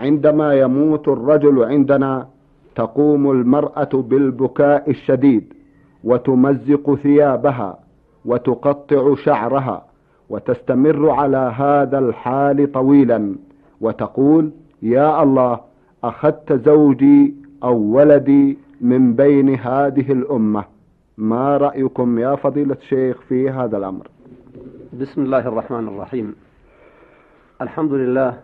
عندما يموت الرجل عندنا تقوم المرأة بالبكاء الشديد وتمزق ثيابها وتقطع شعرها، وتستمر على هذا الحال طويلا، وتقول: يا الله، أخذت زوجي أو ولدي من بين هذه الأمة. ما رأيكم يا فضيلة الشيخ في هذا الأمر؟ بسم الله الرحمن الرحيم. الحمد لله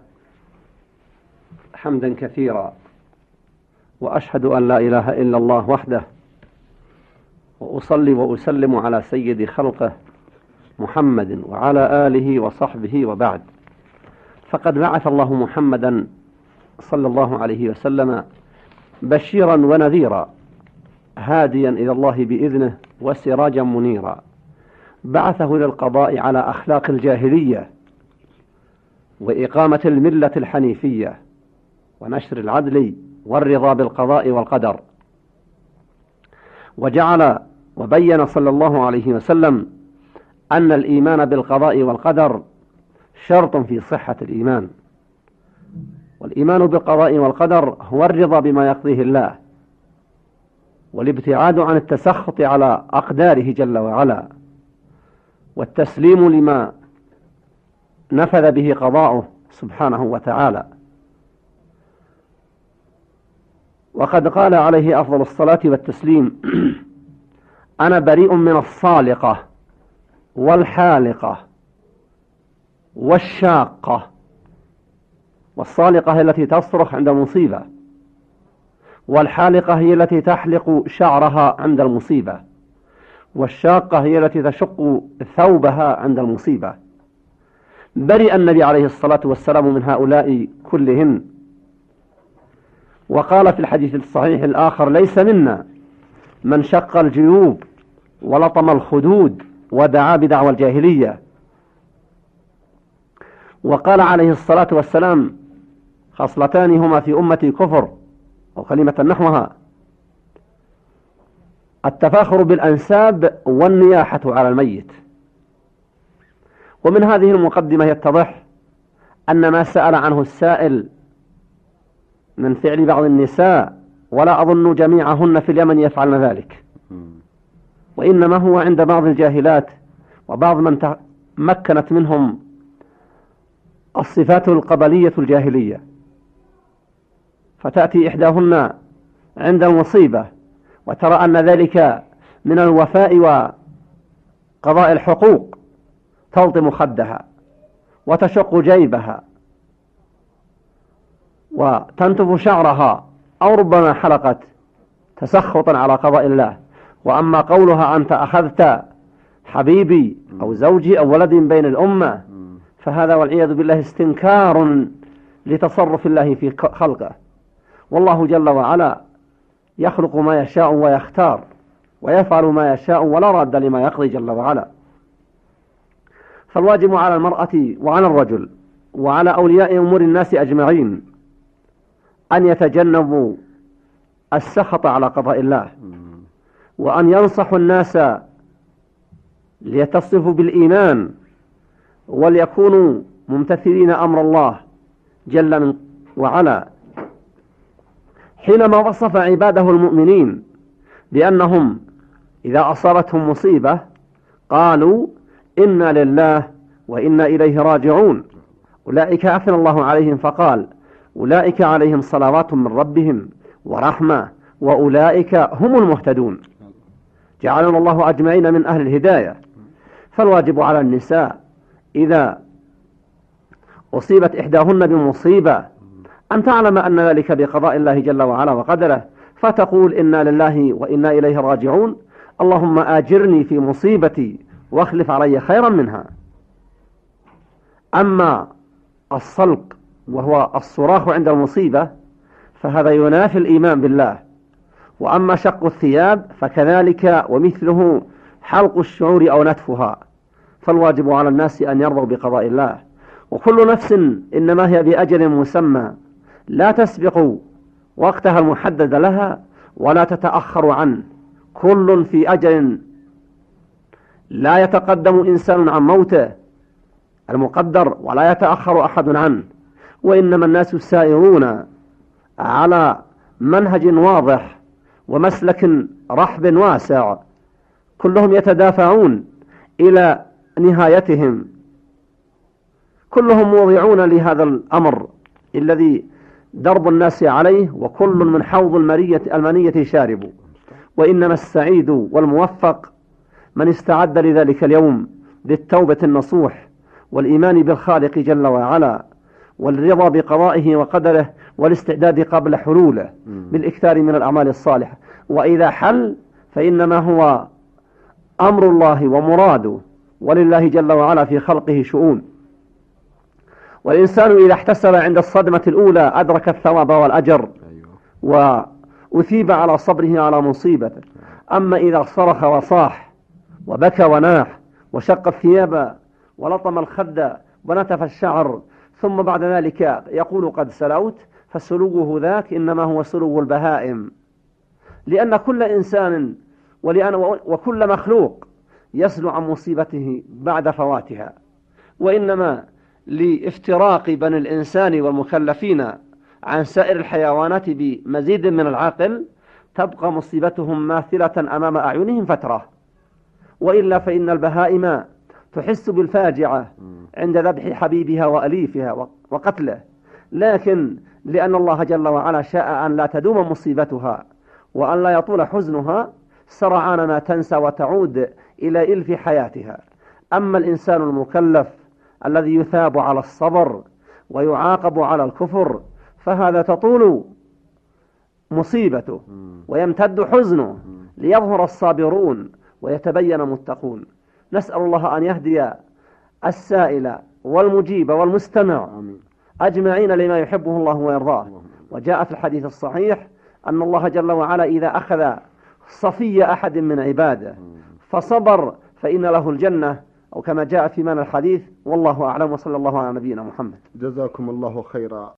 حمدا كثيرا، وأشهد أن لا إله إلا الله وحده، وأصلي وأسلم على سيد خلقه محمد وعلى آله وصحبه، وبعد. فقد بعث الله محمدا صلى الله عليه وسلم بشيرا ونذيرا، هاديا إلى الله بإذنه وسراجا منيرا. بعثه للقضاء على أخلاق الجاهلية وإقامة الملة الحنيفية ونشر العدل والرضا بالقضاء والقدر. وبين صلى الله عليه وسلم أن الإيمان بالقضاء والقدر شرط في صحة الإيمان، والإيمان بالقضاء والقدر هو الرضا بما يقضيه الله، والابتعاد عن التسخط على أقداره جل وعلا، والتسليم لما نفذ به قضاؤه سبحانه وتعالى. وقد قال عليه أفضل الصلاة والتسليم: أنا بريء من الصالقة والحالقة والشاقة. والصالقة هي التي تصرخ عند المصيبة، والحالقة هي التي تحلق شعرها عند المصيبة، والشاقة هي التي تشق ثوبها عند المصيبة. برئ النبي عليه الصلاة والسلام من هؤلاء كلهن. وقال في الحديث الصحيح الآخر: ليس منا من شق الجيوب ولطم الخدود ودعا بدعوى الجاهلية. وقال عليه الصلاة والسلام: خصلتان هما في أمتي كفر، أو كلمة نحوها: التفاخر بالأنساب والنياحة على الميت. ومن هذه المقدمة يتضح أن ما سأل عنه السائل من فعل بعض النساء، ولا أظن جميعهن في اليمن يفعلن ذلك، وإنما هو عند بعض الجاهلات وبعض من تمكنت منهم الصفات القبلية الجاهلية، فتأتي إحداهن عند المصيبة وترى أن ذلك من الوفاء وقضاء الحقوق، تلطم خدها وتشق جيبها وتنتف شعرها، أو ربما حلقت تسخطا على قضاء الله. وأما قولها: أنت أخذت حبيبي أو زوجي أو ولد بين الأمة، فهذا والعياذ بالله استنكار لتصرف الله في خلقه. والله جل وعلا يخلق ما يشاء ويختار، ويفعل ما يشاء ولا راد لما يقضي جل وعلا. فالواجب على المرأة وعلى الرجل وعلى أولياء أمور الناس أجمعين أن يتجنبوا السخط على قضاء الله، وأن ينصحوا الناس ليتصفوا بالإيمان، وليكونوا ممتثلين أمر الله جل وعلا حينما وصف عباده المؤمنين بأنهم إذا أصابتهم مصيبة قالوا: إنا لله وإنا إليه راجعون. أولئك أثنى الله عليهم فقال: أولئك عليهم صلوات من ربهم ورحمة وأولئك هم المهتدون. جعلنا الله أجمعين من أهل الهداية. فالواجب على النساء إذا أصيبت إحداهن بمصيبة أن تعلم أن ذلك بقضاء الله جل وعلا وقدره، فتقول: إنا لله وإنا إليه راجعون، اللهم آجرني في مصيبتي واخلف علي خيرا منها. أما الصلق وهو الصراخ عند المصيبة فهذا ينافي الإيمان بالله. وأما شق الثياب فكذلك ومثله حلق الشعور أو نتفها. فالواجب على الناس أن يرضوا بقضاء الله، وكل نفس إنما هي بأجل مسمى لا تسبق وقتها المحدد لها ولا تتأخر عنه. كل في أجل لا يتقدم إنسان عن موته المقدر ولا يتأخر أحد عنه. وإنما الناس سائرون على منهج واضح ومسلك رحب واسع، كلهم يتدافعون إلى نهايتهم، كلهم موضعون لهذا الأمر الذي درب الناس عليه، وكل من حوض المنية شارب. وإنما السعيد والموفق من استعد لذلك اليوم بالتوبة النصوح والإيمان بالخالق جل وعلا والرضا بقضائه وقدره والاستعداد قبل حلوله بالإكثار من الأعمال الصالحة. وإذا حل فإنما هو أمر الله ومراده، ولله جل وعلا في خلقه شؤون. والإنسان إذا احتسب عند الصدمة الأولى أدرك الثواب والأجر وأثيب على صبره على مصيبته. أما إذا صرخ وصاح وبكى وناح وشق الثياب ولطم الخد ونتف الشعر ثم بعد ذلك يقول قد سلوت، فسلوه ذاك إنما هو سلو البهائم، لأن كل إنسان وكل مخلوق يسلو عن مصيبته بعد فواتها، وإنما لافتراق بني الإنسان والمكلفين عن سائر الحيوانات بمزيد من العقل تبقى مصيبتهم ماثلة أمام أعينهم فترة، وإلا فإن البهائم تحس بالفاجعة عند ذبح حبيبها وأليفها وقتله، لكن لأن الله جل وعلا شاء أن لا تدوم مصيبتها وأن لا يطول حزنها سرعان ما تنسى وتعود إلى إلف حياتها. أما الإنسان المكلف الذي يثاب على الصبر ويعاقب على الكفر فهذا تطول مصيبته ويمتد حزنه ليظهر الصابرون ويتبين متقون. نسأل الله أن يهدي السائل والمجيب والمستمع أجمعين لما يحبه الله ويرضاه. وجاء في الحديث الصحيح أن الله جل وعلا إذا أخذ صفي أحد من عباده فصبر فإن له الجنة، أو كما جاء في معنى الحديث. والله أعلم، وصلى الله على نبينا محمد. جزاكم الله خيرا.